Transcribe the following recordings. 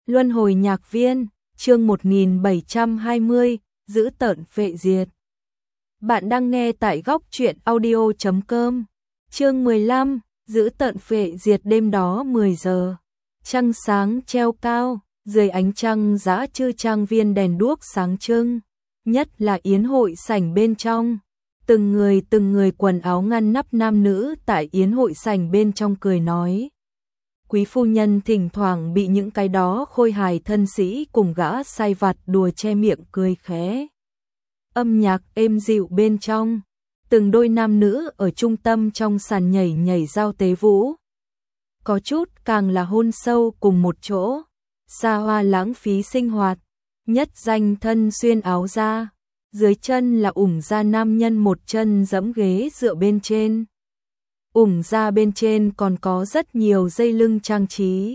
Luân hồi nhạc viên, chương 1720, giữ tợn phệ diệt. Bạn đang nghe tại góc truyện audio.com. Chương 15, giữ tợn phệ diệt. Đêm đó 10 giờ. Trăng sáng treo cao, dưới ánh trăng dã chư trang viên đèn đuốc sáng trưng, nhất là yến hội sảnh bên trong. Từng người quần áo ngăn nắp nam nữ tại yến hội sảnh bên trong cười nói. Quý phu nhân thỉnh thoảng bị những cái đó khôi hài thân sĩ cùng gã sai vặt đùa che miệng cười khẽ. Âm nhạc êm dịu bên trong, từng đôi nam nữ ở trung tâm trong sàn nhảy giao tế vũ. Có chút càng là hôn sâu cùng một chỗ, xa hoa lãng phí sinh hoạt, nhất danh thân xuyên áo da, dưới chân là ủng da nam nhân một chân giẫm ghế dựa bên trên. Ủng da bên trên còn có rất nhiều dây lưng trang trí.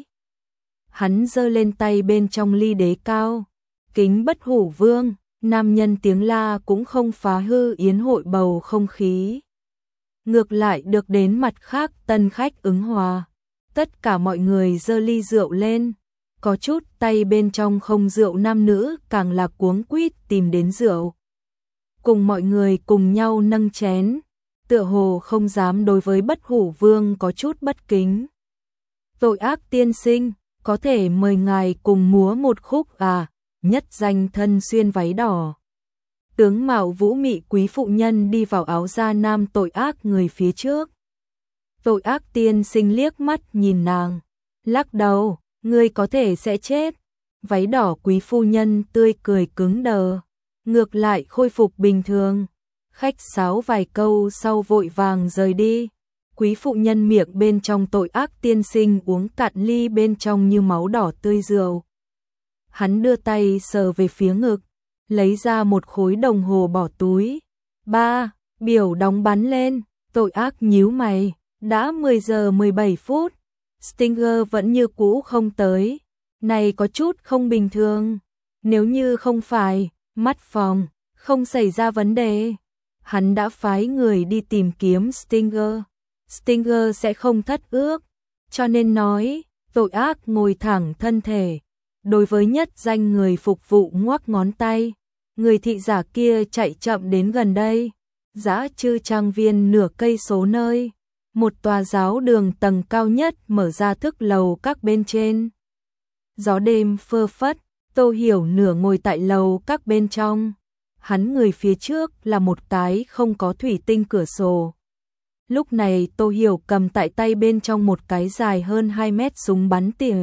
Hắn giơ lên tay bên trong ly đế cao, kính bất hủ vương, nam nhân tiếng la cũng không phá hư yến hội bầu không khí. Ngược lại được đến mặt khác tân khách ứng hòa. Tất cả mọi người giơ ly rượu lên, có chút tay bên trong không rượu nam nữ càng là cuống quýt tìm đến rượu. Cùng mọi người cùng nhau nâng chén, tựa hồ không dám đối với bất hủ vương có chút bất kính. Tội ác tiên sinh, có thể mời ngài cùng múa một khúc à? Nhất danh thân xuyên váy đỏ, tướng mạo vũ mị quý phụ nhân đi vào áo da nam tội ác người phía trước. Tội ác tiên sinh liếc mắt nhìn nàng, lắc đầu, ngươi có thể sẽ chết. Váy đỏ quý phu nhân tươi cười cứng đờ, ngược lại khôi phục bình thường. Khách sáo vài câu sau vội vàng rời đi. Quý phụ nhân miệng bên trong tội ác tiên sinh uống cạn ly bên trong như máu đỏ tươi rượu. Hắn đưa tay sờ về phía ngực, lấy ra một khối đồng hồ bỏ túi. Ba, biểu đóng bắn lên. Tội ác nhíu mày, đã 10 giờ 17 phút. Stinger vẫn như cũ không tới. Này có chút không bình thường. Nếu như không phải mắt phòng không xảy ra vấn đề, hắn đã phái người đi tìm kiếm Stinger. Stinger sẽ không thất ước, cho nên nói. Tội ác ngồi thẳng thân thể, đối với nhất danh người phục vụ ngoắc ngón tay. Người thị giả kia chạy chậm đến gần đây. Dã chư trang viên nửa cây số nơi, một tòa giáo đường tầng cao nhất mở ra thức lầu các bên trên. Gió đêm phơ phất, Tô Hiểu nửa ngồi tại lầu các bên trong. Hắn người phía trước là một cái không có thủy tinh cửa sổ. Lúc này Tô Hiểu cầm tại tay bên trong một cái dài hơn 2 mét súng bắn tỉa.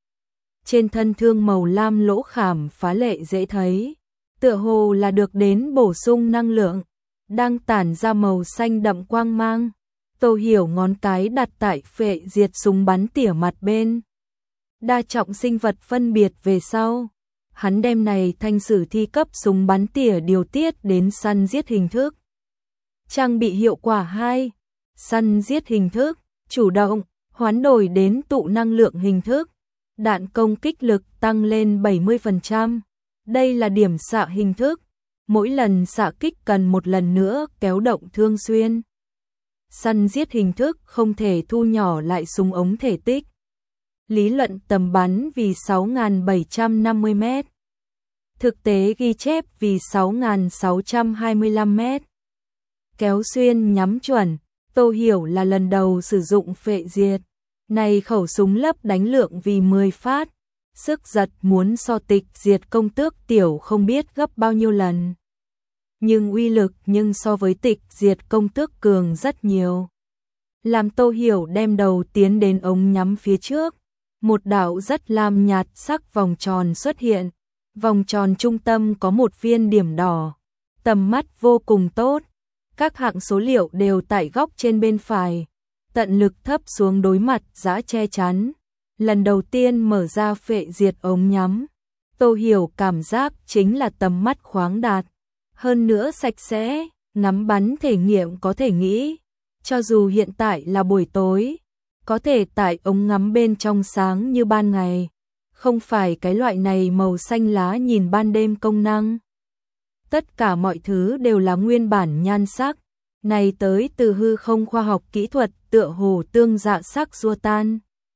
Trên thân thương màu lam lỗ khảm phá lệ dễ thấy, tựa hồ là được đến bổ sung năng lượng, đang tản ra màu xanh đậm quang mang. Tô Hiểu ngón cái đặt tại phệ diệt súng bắn tỉa mặt bên. Đa trọng sinh vật phân biệt về sau. Hắn đem này thanh sử thi cấp súng bắn tỉa điều tiết đến săn giết hình thức. Trang bị hiệu quả 2. Săn giết hình thức, chủ động, hoán đổi đến tụ năng lượng hình thức. Đạn công kích lực tăng lên 70%. Đây là điểm xạ hình thức. Mỗi lần xạ kích cần một lần nữa kéo động thương xuyên. Săn giết hình thức không thể thu nhỏ lại súng ống thể tích. Lý luận tầm bắn vì 6.750 mét. Thực tế ghi chép vì 6.625 mét. Kéo xuyên nhắm chuẩn, Tô Hiểu là lần đầu sử dụng phệ diệt. Này khẩu súng lấp đánh lượng vì 10 phát. Sức giật muốn so tịch diệt công tước tiểu không biết gấp bao nhiêu lần. Nhưng uy lực so với tịch diệt công tước cường rất nhiều. Làm Tô Hiểu đem đầu tiến đến ống nhắm phía trước. Một đạo rất lam nhạt sắc vòng tròn xuất hiện. Vòng tròn trung tâm có một viên điểm đỏ. Tầm mắt vô cùng tốt. Các hạng số liệu đều tại góc trên bên phải. Tận lực thấp xuống đối mặt giã che chắn. Lần đầu tiên mở ra phệ diệt ống nhắm, Tô Hiểu cảm giác chính là tầm mắt khoáng đạt. Hơn nữa sạch sẽ, ngắm bắn thể nghiệm có thể nghĩ. Cho dù hiện tại là buổi tối, có thể tại ống ngắm bên trong sáng như ban ngày. Không phải cái loại này màu xanh lá nhìn ban đêm công năng. Tất cả mọi thứ đều là nguyên bản nhan sắc. Này tới từ hư không khoa học kỹ thuật tựa hồ tương dạ sắc xua tan.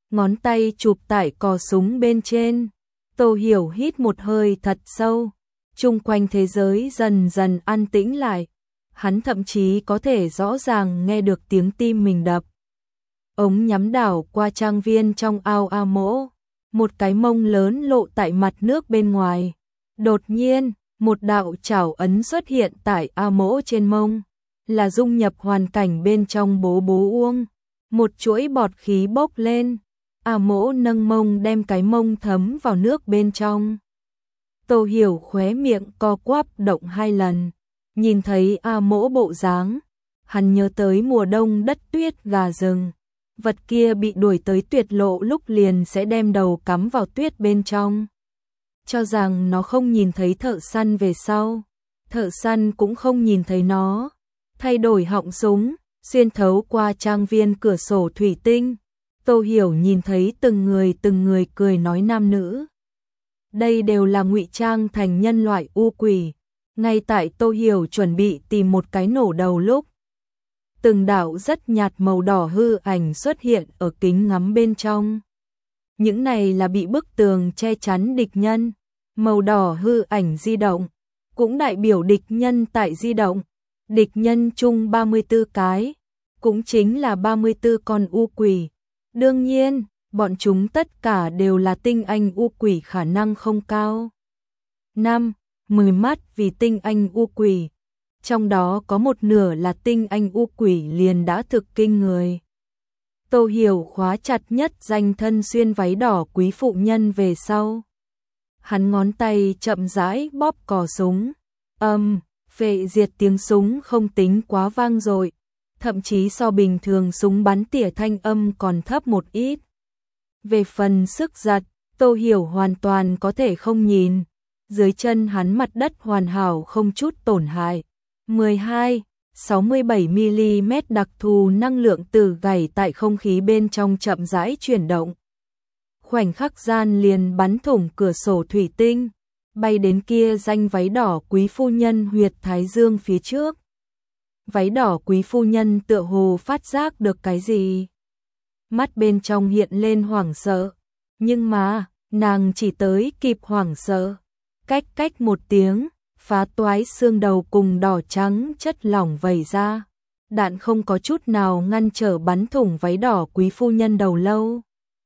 ngón tay chụp tại cò súng bên trên. Tô Hiểu hít một hơi thật sâu, chung quanh thế giới dần dần an tĩnh lại. Hắn thậm chí có thể rõ ràng nghe được tiếng tim mình đập. Ống nhắm đảo qua trang viên trong ao A Mỗ, một cái mông lớn lộ tại mặt nước bên ngoài. Đột nhiên, một đạo chảo ấn xuất hiện tại A Mỗ trên mông, là dung nhập hoàn cảnh bên trong bố bố uông. Một chuỗi bọt khí bốc lên, A Mỗ nâng mông đem cái mông thấm vào nước bên trong. Tô Hiểu khóe miệng co quắp động 2 lần, nhìn thấy A Mỗ bộ dáng, hắn nhớ tới mùa đông đất tuyết gà rừng. Vật kia bị đuổi tới tuyệt lộ lúc liền sẽ đem đầu cắm vào tuyết bên trong. Cho rằng nó không nhìn thấy thợ săn về sau, thợ săn cũng không nhìn thấy nó. Thay đổi họng súng, xuyên thấu qua trang viên cửa sổ thủy tinh, Tô Hiểu nhìn thấy từng người cười nói nam nữ. Đây đều là ngụy trang thành nhân loại u quỷ. Ngay tại Tô Hiểu chuẩn bị tìm một cái nổ đầu lúc, từng đạo rất nhạt màu đỏ hư ảnh xuất hiện ở kính ngắm bên trong. Những này là bị bức tường che chắn địch nhân. Màu đỏ hư ảnh di động, cũng đại biểu địch nhân tại di động. Địch nhân chung 34 cái, cũng chính là 34 con u quỷ. Đương nhiên, bọn chúng tất cả đều là tinh anh u quỷ, khả năng không cao. 5-10 mắt vì tinh anh u quỷ. Trong đó có một nửa là tinh anh u quỷ liền đã thực kinh người. Tô Hiểu khóa chặt nhất danh thân xuyên váy đỏ quý phụ nhân về sau. Hắn ngón tay chậm rãi bóp cò súng. Phệ diệt tiếng súng không tính quá vang dội, thậm chí so bình thường súng bắn tỉa thanh âm còn thấp một ít. Về phần sức giật, Tô Hiểu hoàn toàn có thể không nhìn. Dưới chân hắn mặt đất hoàn hảo không chút tổn hại. 12-67mm đặc thù năng lượng từ gảy tại không khí bên trong chậm rãi chuyển động. Khoảnh khắc gian liền bắn thủng cửa sổ thủy tinh, bay đến kia danh váy đỏ quý phu nhân huyệt thái dương phía trước. Váy đỏ quý phu nhân tựa hồ phát giác được cái gì. Mắt bên trong hiện lên hoảng sợ, nhưng mà, nàng chỉ tới kịp hoảng sợ. Cách một tiếng, phá toái xương đầu cùng đỏ trắng chất lỏng vẩy ra. Đạn không có chút nào ngăn trở bắn thủng váy đỏ quý phu nhân đầu lâu.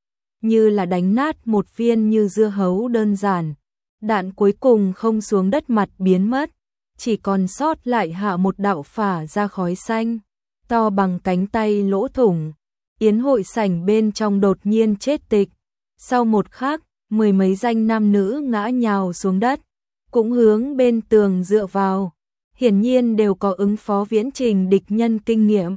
Như là đánh nát một viên như dưa hấu đơn giản. Đạn cuối cùng không xuống đất mặt biến mất, chỉ còn sót lại hạ một đạo phả ra khói xanh, to bằng cánh tay lỗ thủng. Yến hội sảnh bên trong đột nhiên chết tịch. Sau một khắc, 10 mấy danh nam nữ ngã nhào xuống đất, cũng hướng bên tường dựa vào. Hiển nhiên đều có ứng phó viễn trình địch nhân kinh nghiệm.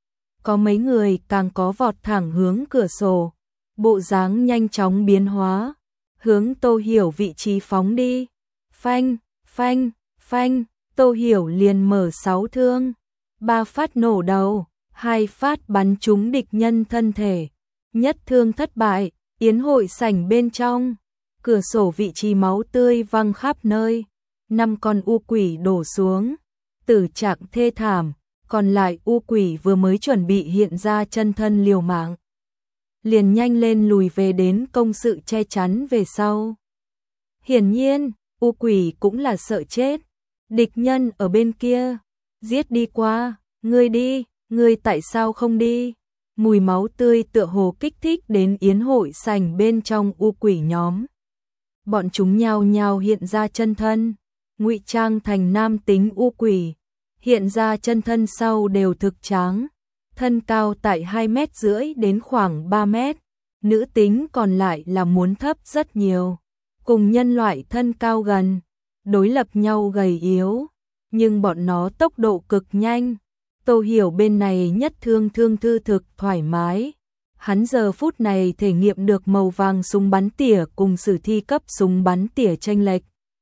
Có mấy người càng có vọt thẳng hướng cửa sổ, bộ dáng nhanh chóng biến hóa, hướng Tô Hiểu vị trí phóng đi. Phanh, phanh, phanh, Tô Hiểu liền mở 6 thương, 3 phát nổ đầu, 2 phát bắn trúng địch nhân thân thể. Nhất thương thất bại, yến hội sảnh bên trong, cửa sổ vị trí máu tươi văng khắp nơi. 5 con u quỷ đổ xuống, tử trạng thê thảm, còn lại u quỷ vừa mới chuẩn bị hiện ra chân thân liều mạng, liền nhanh lên lùi về đến công sự che chắn về sau. Hiển nhiên, u quỷ cũng là sợ chết. Địch nhân ở bên kia, giết đi qua, ngươi đi, ngươi tại sao không đi? Mùi máu tươi tựa hồ kích thích đến yến hội sảnh bên trong u quỷ nhóm. Bọn chúng nhao nhao hiện ra chân thân, ngụy trang thành nam tính u quỷ, hiện ra chân thân sau đều thực tráng, thân cao tại 2,5 mét đến khoảng 3 mét, nữ tính còn lại là muốn thấp rất nhiều, cùng nhân loại thân cao gần, đối lập nhau gầy yếu, nhưng bọn nó tốc độ cực nhanh. Tô Hiểu bên này nhất thương thư thực thoải mái. Hắn giờ phút này thể nghiệm được màu vàng súng bắn tỉa cùng sử thi cấp súng bắn tỉa chênh lệch.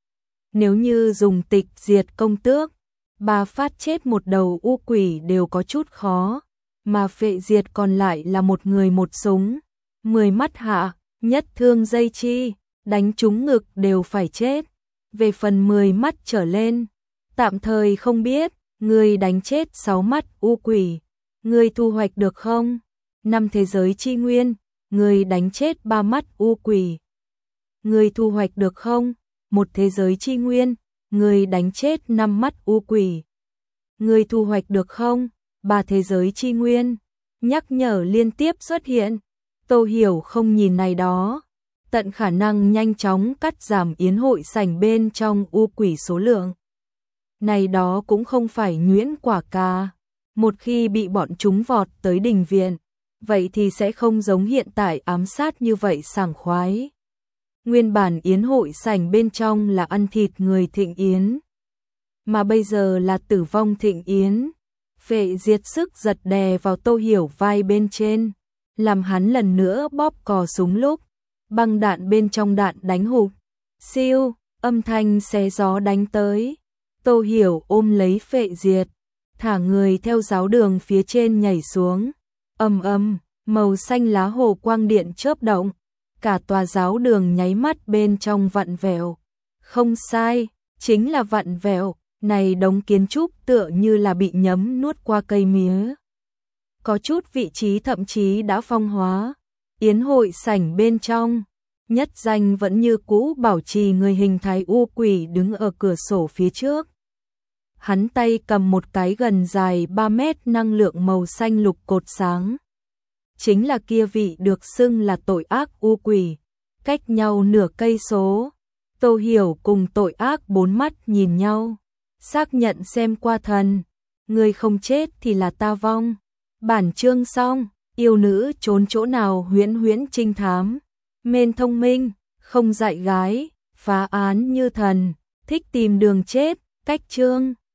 Nếu như dùng tịch diệt công tước, 3 phát chết một đầu u quỷ đều có chút khó, mà phệ diệt còn lại là một người một súng, 10 mắt hạ, nhất thương dây chi, đánh trúng ngực đều phải chết. Về phần 10 mắt trở lên, tạm thời không biết, ngươi đánh chết 6 mắt u quỷ, ngươi thu hoạch được không? 5 thế giới chi nguyên, người đánh chết 3 mắt u quỷ. Người thu hoạch được không? Một thế giới chi nguyên, người đánh chết 5 mắt u quỷ. Người thu hoạch được không? 3 thế giới chi nguyên. Nhắc nhở liên tiếp xuất hiện. Tô Hiểu không nhìn này đó, tận khả năng nhanh chóng cắt giảm yến hội sảnh bên trong u quỷ số lượng. Này đó cũng không phải nhuyễn quả cà, một khi bị bọn chúng vọt tới đình viện, vậy thì sẽ không giống hiện tại ám sát như vậy sảng khoái. Nguyên bản yến hội sảnh bên trong là ăn thịt người thịnh yến, mà bây giờ là tử vong thịnh yến. Vệ diệt sức giật đè vào Tô Hiểu vai bên trên, làm hắn lần nữa bóp cò súng lúc băng đạn bên trong đạn đánh hụt. Siêu, âm thanh xé gió đánh tới. Tô Hiểu ôm lấy Vệ diệt, thả người theo giáo đường phía trên nhảy xuống. Ầm ầm, màu xanh lá hồ quang điện chớp động, cả tòa giáo đường nháy mắt bên trong vặn vẹo. Không sai, chính là vặn vẹo. Này đống kiến trúc tựa như là bị nhấm nuốt qua cây mía. Có chút vị trí thậm chí đã phong hóa. Yến hội sảnh bên trong, Nhất Danh vẫn như cũ bảo trì người hình thái u quỷ đứng ở cửa sổ phía trước. Hắn tay cầm một cái gần dài 3 mét năng lượng màu xanh lục cột sáng. Chính là kia vị được xưng là tội ác u quỷ, cách nhau nửa cây số. Tô Hiểu cùng tội ác 4 mắt nhìn nhau, xác nhận xem qua thần, người không chết thì là ta vong. Bản chương xong, yêu nữ trốn chỗ nào huyễn huyễn trinh thám, mên thông minh, không dạy gái, phá án như thần, thích tìm đường chết, cách chương.